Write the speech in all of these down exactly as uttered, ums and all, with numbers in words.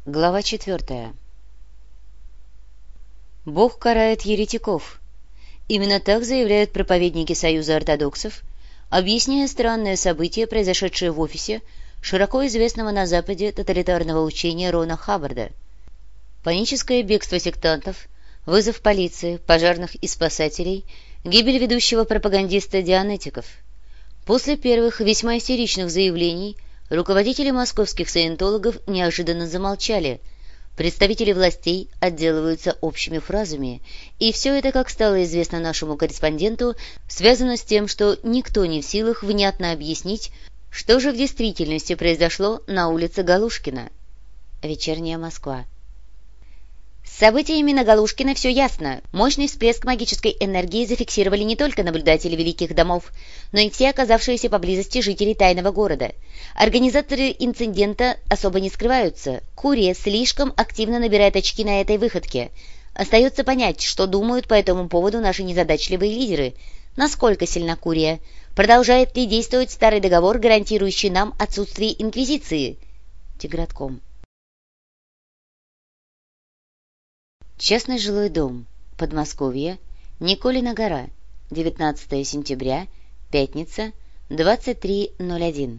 Глава четвертая. Бог карает еретиков. Именно так заявляют проповедники Союза ортодоксов, объясняя странное событие, произошедшее в офисе широко известного на Западе тоталитарного учения Рона Хаббарда. Паническое бегство сектантов, вызов полиции, пожарных и спасателей, гибель ведущего пропагандиста дианетиков. После первых весьма истеричных заявлений руководители московских саентологов неожиданно замолчали, представители властей отделываются общими фразами, и все это, как стало известно нашему корреспонденту, связано с тем, что никто не в силах внятно объяснить, что же в действительности произошло на улице Галушкина. Вечерняя Москва. С событиями на Галушкина все ясно. Мощный всплеск магической энергии зафиксировали не только наблюдатели великих домов, но и все оказавшиеся поблизости жители тайного города. Организаторы инцидента особо не скрываются. Курия слишком активно набирает очки на этой выходке. Остается понять, что думают по этому поводу наши незадачливые лидеры. Насколько сильна Курия? Продолжает ли действовать старый договор, гарантирующий нам отсутствие инквизиции? Тигратком. Частный жилой дом. Подмосковье. Николина гора. девятнадцатое сентября. Пятница. двадцать три ноль один.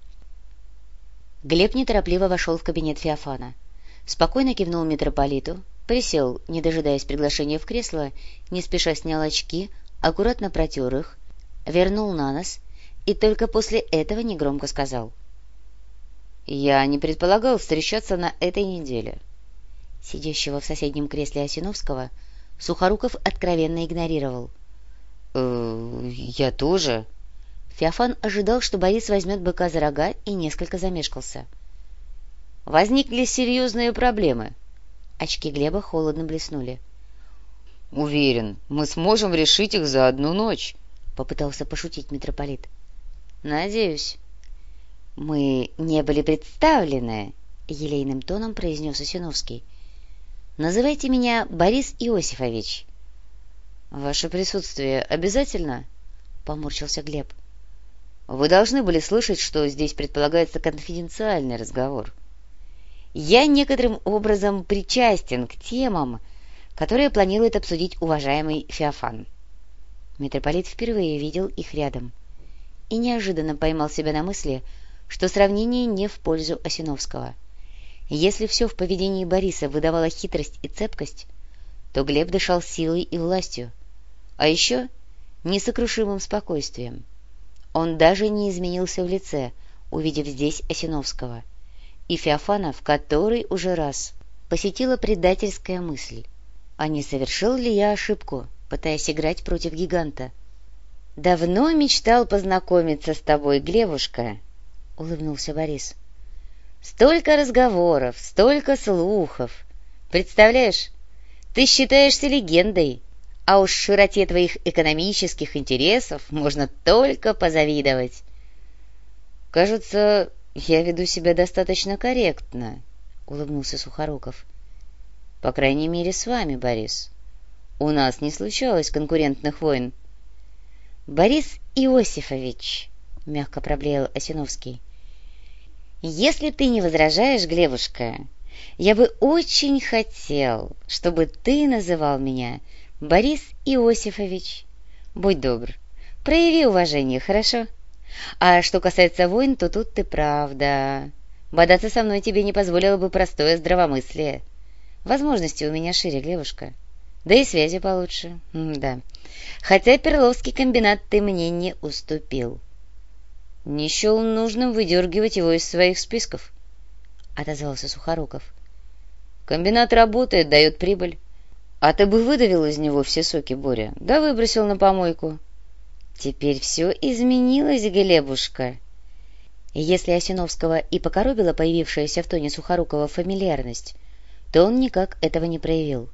Глеб неторопливо вошел в кабинет Феофана. Спокойно кивнул митрополиту, присел, не дожидаясь приглашения в кресло, не спеша снял очки, аккуратно протер их, вернул на нос и только после этого негромко сказал: «Я не предполагал встречаться на этой неделе». Сидящего в соседнем кресле Осиновского Сухоруков откровенно игнорировал. «Э, я тоже». Феофан ожидал, что Борис возьмет быка за рога, и несколько замешкался. «Возникли серьезные проблемы». Очки Глеба холодно блеснули. «Уверен, мы сможем решить их за одну ночь», — попытался пошутить митрополит. «Надеюсь». «Мы не были представлены», — елейным тоном произнес Осиновский. «Называйте меня Борис Иосифович». «Ваше присутствие обязательно?» — поморщился Глеб. «Вы должны были слышать, что здесь предполагается конфиденциальный разговор. Я некоторым образом причастен к темам, которые планирует обсудить уважаемый Феофан». Митрополит впервые видел их рядом и неожиданно поймал себя на мысли, что сравнение не в пользу Осиновского. Если все в поведении Бориса выдавало хитрость и цепкость, то Глеб дышал силой и властью, а еще несокрушимым спокойствием. Он даже не изменился в лице, увидев здесь Осиновского, и Феофана в который уже раз посетила предательская мысль: а не совершил ли я ошибку, пытаясь играть против гиганта? «Давно мечтал познакомиться с тобой, Глебушка», — улыбнулся Борис. «Столько разговоров, столько слухов. Представляешь, ты считаешься легендой, а уж широте твоих экономических интересов можно только позавидовать». «Кажется, я веду себя достаточно корректно», — улыбнулся Сухоруков. «По крайней мере, с вами, Борис. У нас не случалось конкурентных войн». «Борис Иосифович», — мягко проблеял Осиновский, «если ты не возражаешь, Глебушка, я бы очень хотел, чтобы ты называл меня Борис Иосифович. Будь добр, прояви уважение, хорошо? А что касается войн, то тут ты прав, да. Бодаться со мной тебе не позволило бы простое здравомыслие. Возможности у меня шире, Глебушка. Да и связи получше, да. Хотя Перловский комбинат ты мне не уступил». «Не счел нужным выдергивать его из своих списков», — отозвался Сухоруков. «Комбинат работает, дает прибыль. А ты бы выдавил из него все соки, Боря, да выбросил на помойку». «Теперь все изменилось, Глебушка». И если Осиновского и покоробила появившаяся в тоне Сухорукова фамильярность, то он никак этого не проявил.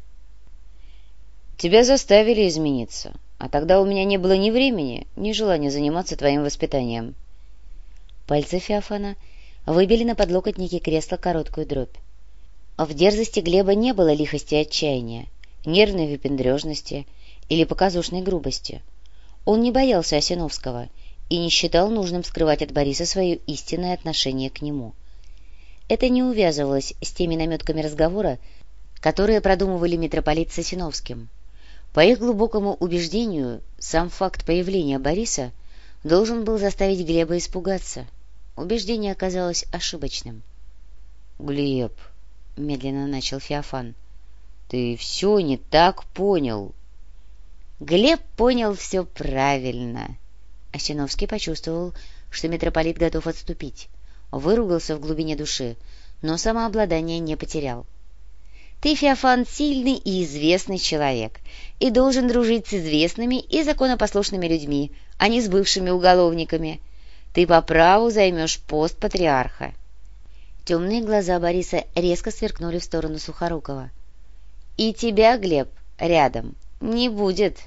«Тебя заставили измениться, а тогда у меня не было ни времени, ни желания заниматься твоим воспитанием». Пальцы Феофана выбили на подлокотнике кресла короткую дробь. В дерзости Глеба не было лихости и отчаяния, нервной выпендрежности или показушной грубости. Он не боялся Осиновского и не считал нужным скрывать от Бориса свое истинное отношение к нему. Это не увязывалось с теми наметками разговора, которые продумывали митрополит с Осиновским. По их глубокому убеждению, сам факт появления Бориса должен был заставить Глеба испугаться. Убеждение оказалось ошибочным. — Глеб, — медленно начал Феофан, — ты все не так понял. Глеб понял все правильно. Осиновский почувствовал, что митрополит готов отступить, выругался в глубине души, но самообладание не потерял. Ты, Феофан, сильный и известный человек, и должен дружить с известными и законопослушными людьми, а не с бывшими уголовниками. Ты по праву займешь пост патриарха. Темные глаза Бориса резко сверкнули в сторону Сухорукова. И тебя, Глеб, рядом не будет.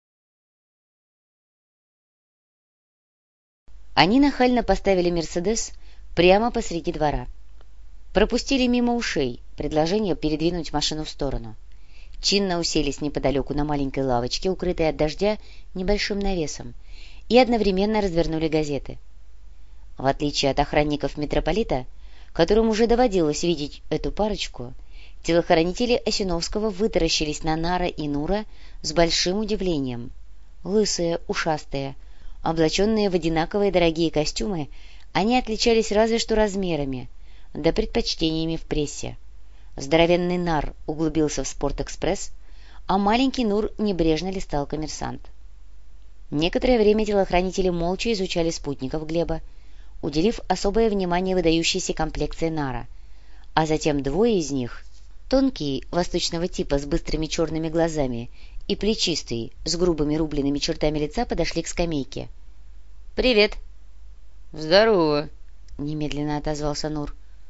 Они нахально поставили «Мерседес» прямо посреди двора. Пропустили мимо ушей предложение передвинуть машину в сторону. Чинно уселись неподалеку на маленькой лавочке, укрытой от дождя небольшим навесом, и одновременно развернули газеты. В отличие от охранников митрополита, которым уже доводилось видеть эту парочку, телохранители Осиновского вытаращились на Нара и Нура с большим удивлением. Лысые, ушастые, облаченные в одинаковые дорогие костюмы, они отличались разве что размерами, да предпочтениями в прессе. Здоровенный Нар углубился в «Спортэкспресс», а маленький Нур небрежно листал «Коммерсант». Некоторое время телохранители молча изучали спутников Глеба, уделив особое внимание выдающейся комплекции Нара, а затем двое из них, тонкий, восточного типа с быстрыми черными глазами, и плечистый, с грубыми рубленными чертами лица, подошли к скамейке. «Привет!» «Здорово!» — немедленно отозвался Нур.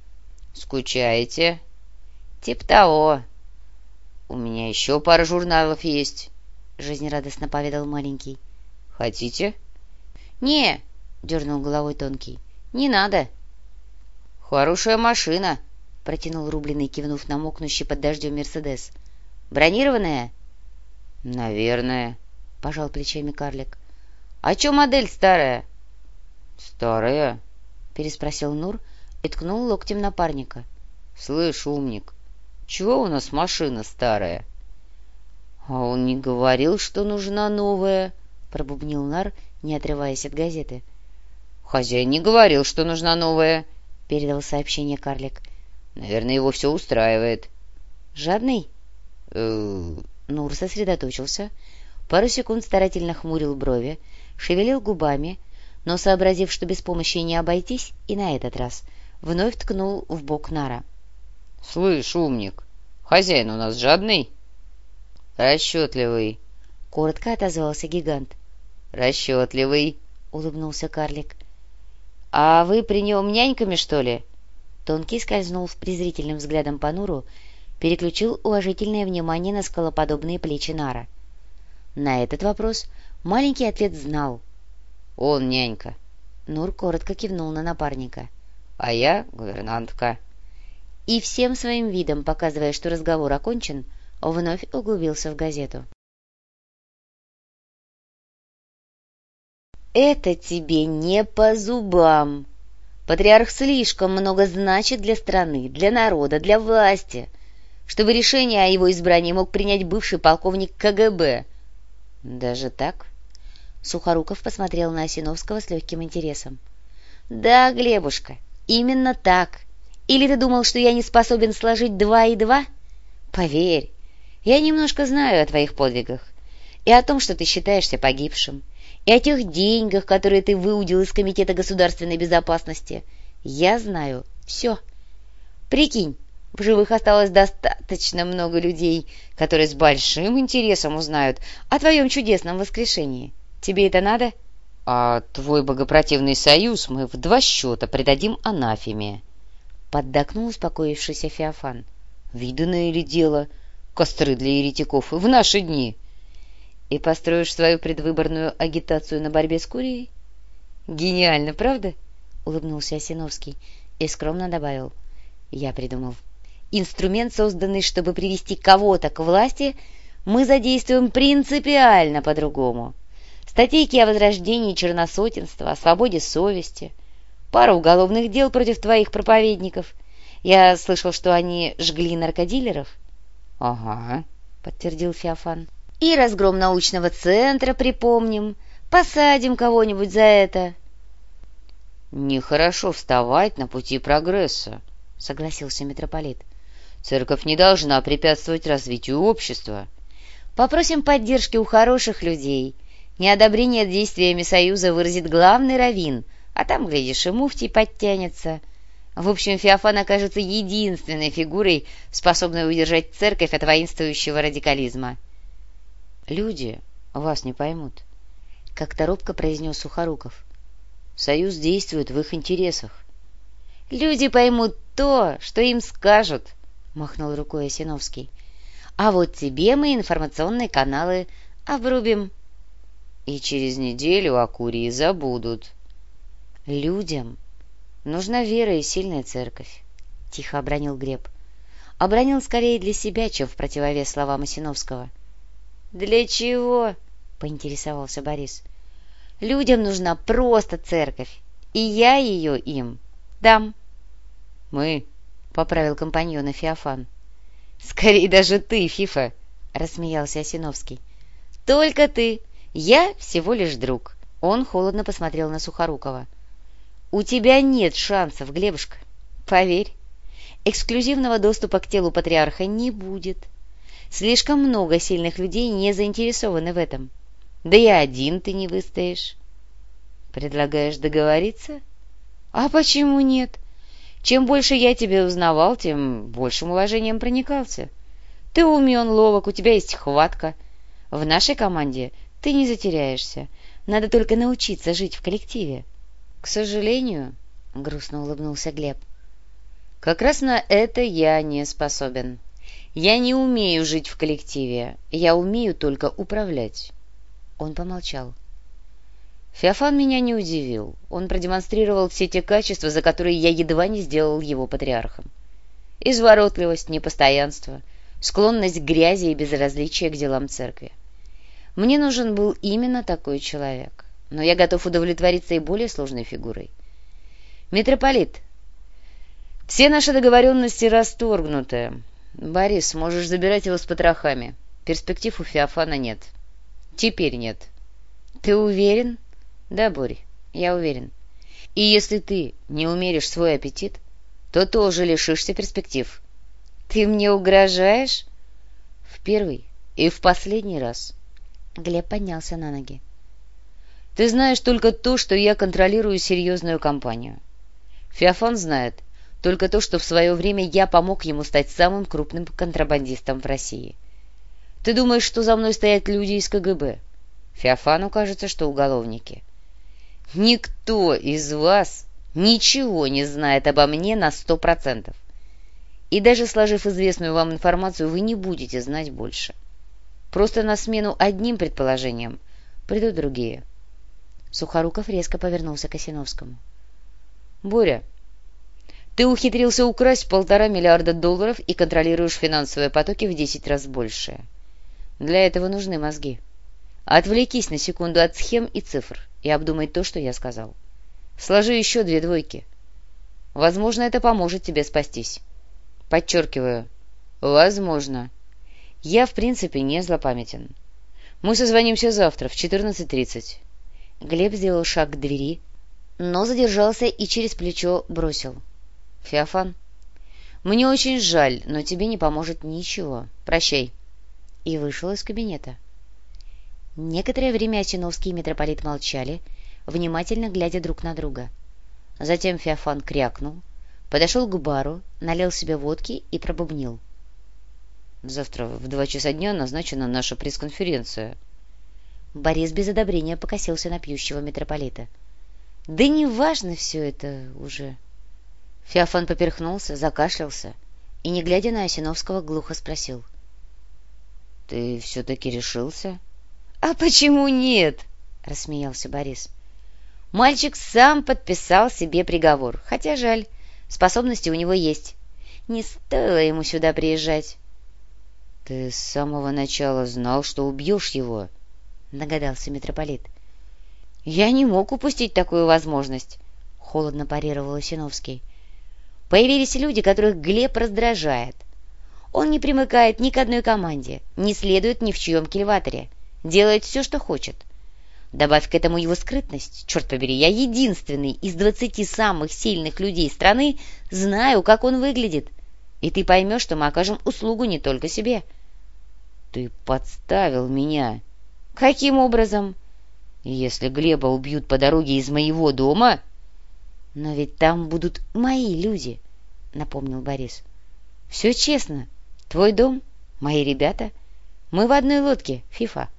«Скучаете?» «Тип того!» «У меня еще пара журналов есть», — жизнерадостно поведал маленький. «Хотите?» «Не!» — дернул головой тонкий. «Не надо!» «Хорошая машина!» — протянул рубленый, кивнув на мокнущий под дождем «Мерседес». «Бронированная?» «Наверное», — пожал плечами карлик. «А че модель старая?» «Старая?» — переспросил Нур и ткнул локтем напарника. «Слышь, умник, чего у нас машина старая?» «А он не говорил, что нужна новая», — пробубнил Нар, не отрываясь от газеты. «Хозяин не говорил, что нужна новая», — передал сообщение карлик. «Наверное, его все устраивает». «Жадный?» «Э-э-э...» Нур сосредоточился, пару секунд старательно хмурил брови, шевелил губами, но, сообразив, что без помощи не обойтись, и на этот раз вновь ткнул в бок Нара. «Слышь, умник, хозяин у нас жадный?» «Расчетливый», — коротко отозвался гигант. «Расчетливый», — улыбнулся карлик. «А вы при нем няньками, что ли?» Тонкий скользнул в презрительным взглядом по Нуру, переключил уважительное внимание на скалоподобные плечи Нара. На этот вопрос маленький ответ знал. «Он нянька». Нур коротко кивнул на напарника. «А я гувернантка». И всем своим видом, показывая, что разговор окончен, вновь углубился в газету. «Это тебе не по зубам. Патриарх слишком много значит для страны, для народа, для власти, чтобы решение о его избрании мог принять бывший полковник ка гэ бэ». «Даже так?» Сухоруков посмотрел на Осиновского с легким интересом. «Да, Глебушка, именно так. Или ты думал, что я не способен сложить два и два? Поверь, я немножко знаю о твоих подвигах, и о том, что ты считаешься погибшим, и о тех деньгах, которые ты выудил из Комитета государственной безопасности. Я знаю все. Прикинь, в живых осталось достаточно много людей, которые с большим интересом узнают о твоем чудесном воскрешении. Тебе это надо?» «А твой богопротивный союз мы в два счета придадим анафеме», — поддакнул успокоившийся Феофан. «Виданное ли дело? Костры для еретиков в наши дни». «И построишь свою предвыборную агитацию на борьбе с Курией?» «Гениально, правда?» — улыбнулся Осиновский и скромно добавил. «Я придумал. Инструмент, созданный, чтобы привести кого-то к власти, мы задействуем принципиально по-другому. Статейки о возрождении черносотенства, о свободе совести, пара уголовных дел против твоих проповедников, Я слышал, что они жгли наркодилеров. — Ага, — подтвердил Феофан. — И разгром научного центра припомним. Посадим кого-нибудь за это. — Нехорошо вставать на пути прогресса, — согласился митрополит. — Церковь не должна препятствовать развитию общества. — Попросим поддержки у хороших людей. Неодобрение действиями Союза выразит главный раввин, а там, глядишь, и муфтий подтянется. В общем, Феофан окажется единственной фигурой, способной удержать церковь от воинствующего радикализма. — Люди вас не поймут, — как-то робко произнес Сухоруков. — Союз действует в их интересах. — Люди поймут то, что им скажут, — махнул рукой Осиновский. — А вот тебе мы информационные каналы обрубим. — И через неделю о Курии забудут. — Людям нужна вера и сильная церковь, — тихо обронил Глеб. Обронил скорее для себя, чем в противовес словам Осиновского. — Для чего? — поинтересовался Борис. — Людям нужна просто церковь, и я ее им дам. — Мы, — поправил компаньона Феофан. — Скорее даже ты, Фифа, — рассмеялся Осиновский. — Только ты. Я всего лишь друг. Он холодно посмотрел на Сухорукова. — У тебя нет шансов, Глебушка. Поверь. Эксклюзивного доступа к телу патриарха не будет. Слишком много сильных людей не заинтересованы в этом. Да и один ты не выстоишь. Предлагаешь договориться? А почему нет? Чем больше я тебя узнавал, тем большим уважением проникался. Ты умен, ловок, у тебя есть хватка. В нашей команде ты не затеряешься. Надо только научиться жить в коллективе. К сожалению, — грустно улыбнулся Глеб, — как раз на это я не способен. Я не умею жить в коллективе, я умею только управлять. Он помолчал. Феофан меня не удивил. Он продемонстрировал все те качества, за которые я едва не сделал его патриархом. Изворотливость, непостоянство, склонность к грязи и безразличие к делам церкви. Мне нужен был именно такой человек, но я готов удовлетвориться и более сложной фигурой. Митрополит, все наши договоренности расторгнуты. Борис, можешь забирать его с потрохами. Перспектив у Феофана нет. Теперь нет. Ты уверен? Да, Борь, я уверен. И если ты не умеришь свой аппетит, то тоже лишишься перспектив. Ты мне угрожаешь? В первый и в последний раз. Глеб поднялся на ноги. Ты знаешь только то, что я контролирую серьезную компанию. Феофан знает только то, что в свое время я помог ему стать самым крупным контрабандистом в России. Ты думаешь, что за мной стоят люди из ка гэ бэ? Феофану кажется, что уголовники. Никто из вас ничего не знает обо мне на сто процентов. И даже сложив известную вам информацию, вы не будете знать больше. Просто на смену одним предположениям придут другие. Сухоруков резко повернулся к Осиновскому. — Боря, ты ухитрился украсть полтора миллиарда долларов и контролируешь финансовые потоки в десять раз больше. Для этого нужны мозги. Отвлекись на секунду от схем и цифр и обдумай то, что я сказал. Сложи еще две двойки. Возможно, это поможет тебе спастись. Подчеркиваю, возможно. Я, в принципе, не злопамятен. Мы созвонимся завтра в четырнадцать тридцать. Глеб сделал шаг к двери, но задержался и через плечо бросил. — Феофан, мне очень жаль, но тебе не поможет ничего. Прощай. И вышел из кабинета. Некоторое время Осиновский и митрополит молчали, внимательно глядя друг на друга. Затем Феофан крякнул, подошел к бару, налил себе водки и пробубнил. — Завтра в два часа дня назначена наша пресс-конференция. Борис без одобрения покосился на пьющего митрополита. — Да не важно все это уже. Феофан поперхнулся, закашлялся и, не глядя на Осиновского, глухо спросил. — Ты все-таки решился? — А почему нет? — рассмеялся Борис. Мальчик сам подписал себе приговор, хотя жаль, способности у него есть. Не стоило ему сюда приезжать. — Ты с самого начала знал, что убьешь его? — догадался митрополит. — Я не мог упустить такую возможность, — холодно парировал Осиновский. Появились люди, которых Глеб раздражает. Он не примыкает ни к одной команде, не следует ни в чьем кильваторе, делает все, что хочет. Добавь к этому его скрытность. Черт побери, я единственный из двадцати самых сильных людей страны знаю, как он выглядит. И ты поймешь, что мы окажем услугу не только себе. Ты подставил меня. Каким образом? Если Глеба убьют по дороге из моего дома... Но ведь там будут мои люди, напомнил Борис. Все честно. Твой дом, мои ребята. Мы в одной лодке, Фифа.